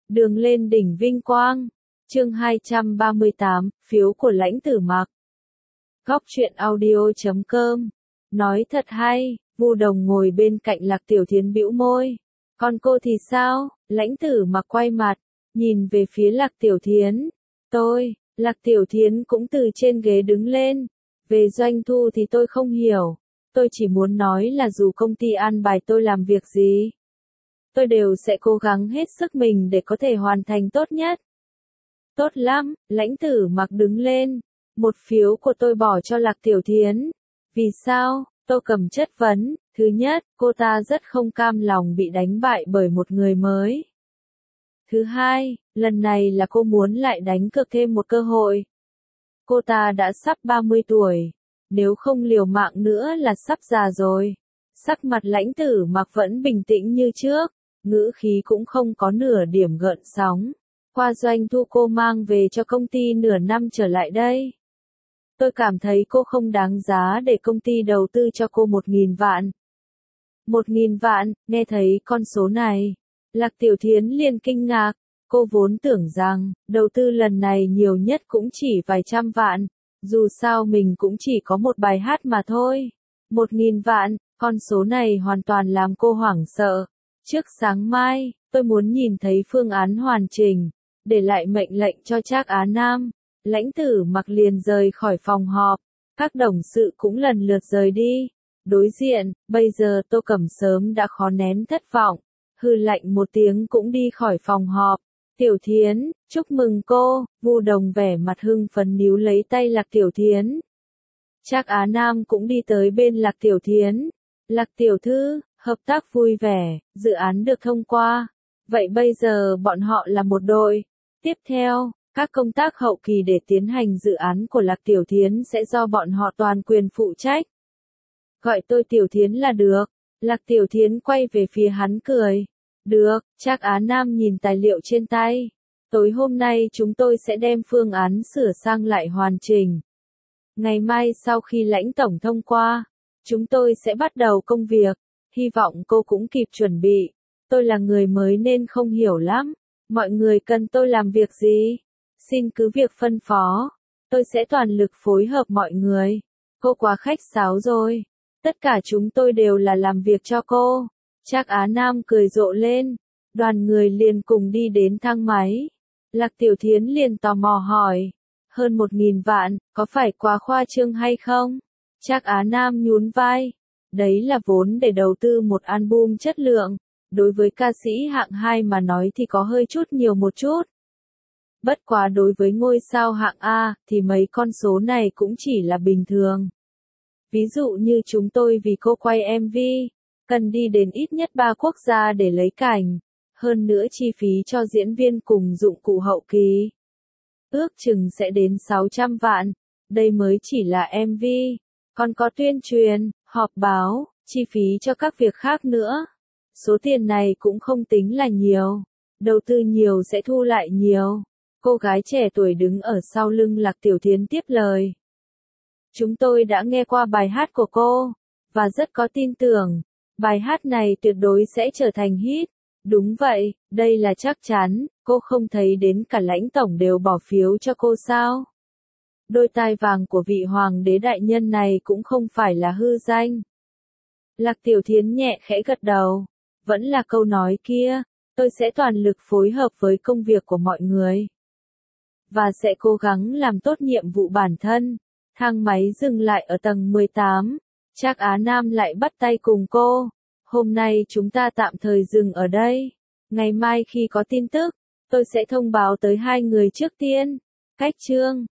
Đường lên đỉnh vinh quang. Chương 238, phiếu của Lãnh Tử Mặc. Góc truyện audio.com. Nói thật hay, Vu Đồng ngồi bên cạnh Lạc Tiểu Thiến bĩu môi. Còn cô thì sao? Lãnh Tử Mặc quay mặt, nhìn về phía Lạc Tiểu Thiến. Lạc Tiểu Thiến cũng từ trên ghế đứng lên. Về doanh thu thì tôi không hiểu. Tôi chỉ muốn nói là dù công ty an bài tôi làm việc gì, tôi đều sẽ cố gắng hết sức mình để có thể hoàn thành tốt nhất. Tốt lắm, Lãnh Tử Mặc đứng lên. Một phiếu của tôi bỏ cho Lạc Tiểu Thiến. Vì sao? Tô Cầm chất vấn. Thứ nhất, cô ta rất không cam lòng bị đánh bại bởi một người mới. Thứ hai, lần này là cô muốn lại đánh cược thêm một cơ hội. Cô ta đã sắp 30 tuổi. Nếu không liều mạng nữa là sắp già rồi. Sắc mặt Lãnh Tử Mặc vẫn bình tĩnh như trước. Ngữ khí cũng không có nửa điểm gợn sóng. Qua doanh thu cô mang về cho công ty nửa năm trở lại đây, tôi cảm thấy cô không đáng giá để công ty đầu tư cho cô 1.000 vạn. 1.000 vạn, nghe thấy con số này, Lạc Tiểu Thiến liền kinh ngạc. Cô vốn tưởng rằng, đầu tư lần này nhiều nhất cũng chỉ vài trăm vạn. Dù sao mình cũng chỉ có một bài hát mà thôi. 1.000 vạn, con số này hoàn toàn làm cô hoảng sợ. Trước sáng mai, tôi muốn nhìn thấy phương án hoàn chỉnh, để lại mệnh lệnh cho Trác Á Nam. Lãnh Tử Mặc liền rời khỏi phòng họp, các đồng sự cũng lần lượt rời đi. Đối diện, bây giờ Tô Cẩm sớm đã khó nén thất vọng, hừ lạnh một tiếng cũng đi khỏi phòng họp. Tiểu Thiến, chúc mừng cô. Vu Đồng vẻ mặt hưng phấn níu lấy tay Lạc Tiểu Thiến. Trác Á Nam cũng đi tới bên Lạc Tiểu Thiến. Lạc tiểu thư, hợp tác vui vẻ, dự án được thông qua. Vậy bây giờ bọn họ là một đội. Tiếp theo, các công tác hậu kỳ để tiến hành dự án của Lạc Tiểu Thiến sẽ do bọn họ toàn quyền phụ trách. Gọi tôi Tiểu Thiến là được. Lạc Tiểu Thiến quay về phía hắn cười. Được. Trác Á Nam nhìn tài liệu trên tay. Tối hôm nay chúng tôi sẽ đem phương án sửa sang lại hoàn chỉnh. Ngày mai sau khi Lãnh tổng thông qua, chúng tôi sẽ bắt đầu công việc. Hy vọng cô cũng kịp chuẩn bị. Tôi là người mới nên không hiểu lắm. Mọi người cần tôi làm việc gì? Xin cứ việc phân phó. Tôi sẽ toàn lực phối hợp mọi người. Cô quá khách sáo rồi. Tất cả chúng tôi đều là làm việc cho cô. Trác Á Nam cười rộ lên. Đoàn người liền cùng đi đến thang máy. Lạc Tiểu Thiến liền tò mò hỏi. Hơn 1.000 vạn, có phải quá khoa trương hay không? Trác Á Nam nhún vai. Đấy là vốn để đầu tư một album chất lượng. Đối với ca sĩ hạng 2 mà nói thì có hơi chút nhiều một chút. Bất quá đối với ngôi sao hạng A, thì mấy con số này cũng chỉ là bình thường. Ví dụ như chúng tôi vì cô quay MV, cần đi đến ít nhất 3 quốc gia để lấy cảnh. Hơn nữa chi phí cho diễn viên cùng dụng cụ hậu kỳ. Ước chừng sẽ đến 600 vạn. Đây mới chỉ là MV. Còn có tuyên truyền, họp báo, chi phí cho các việc khác nữa. Số tiền này cũng không tính là nhiều. Đầu tư nhiều sẽ thu lại nhiều. Cô gái trẻ tuổi đứng ở sau lưng Lạc Tiểu Thiến tiếp lời. Chúng tôi đã nghe qua bài hát của cô, và rất có tin tưởng. Bài hát này tuyệt đối sẽ trở thành hit. Đúng vậy, đây là chắc chắn. Cô không thấy đến cả Lãnh tổng đều bỏ phiếu cho cô sao? Đôi tai vàng của vị hoàng đế đại nhân này cũng không phải là hư danh. Lạc Tiểu Thiến nhẹ khẽ gật đầu. Vẫn là câu nói kia, tôi sẽ toàn lực phối hợp với công việc của mọi người. Và sẽ cố gắng làm tốt nhiệm vụ bản thân. Thang máy dừng lại ở tầng 18. Trác Á Nam lại bắt tay cùng cô. Hôm nay chúng ta tạm thời dừng ở đây. Ngày mai khi có tin tức, tôi sẽ thông báo tới hai người trước tiên. Cách chương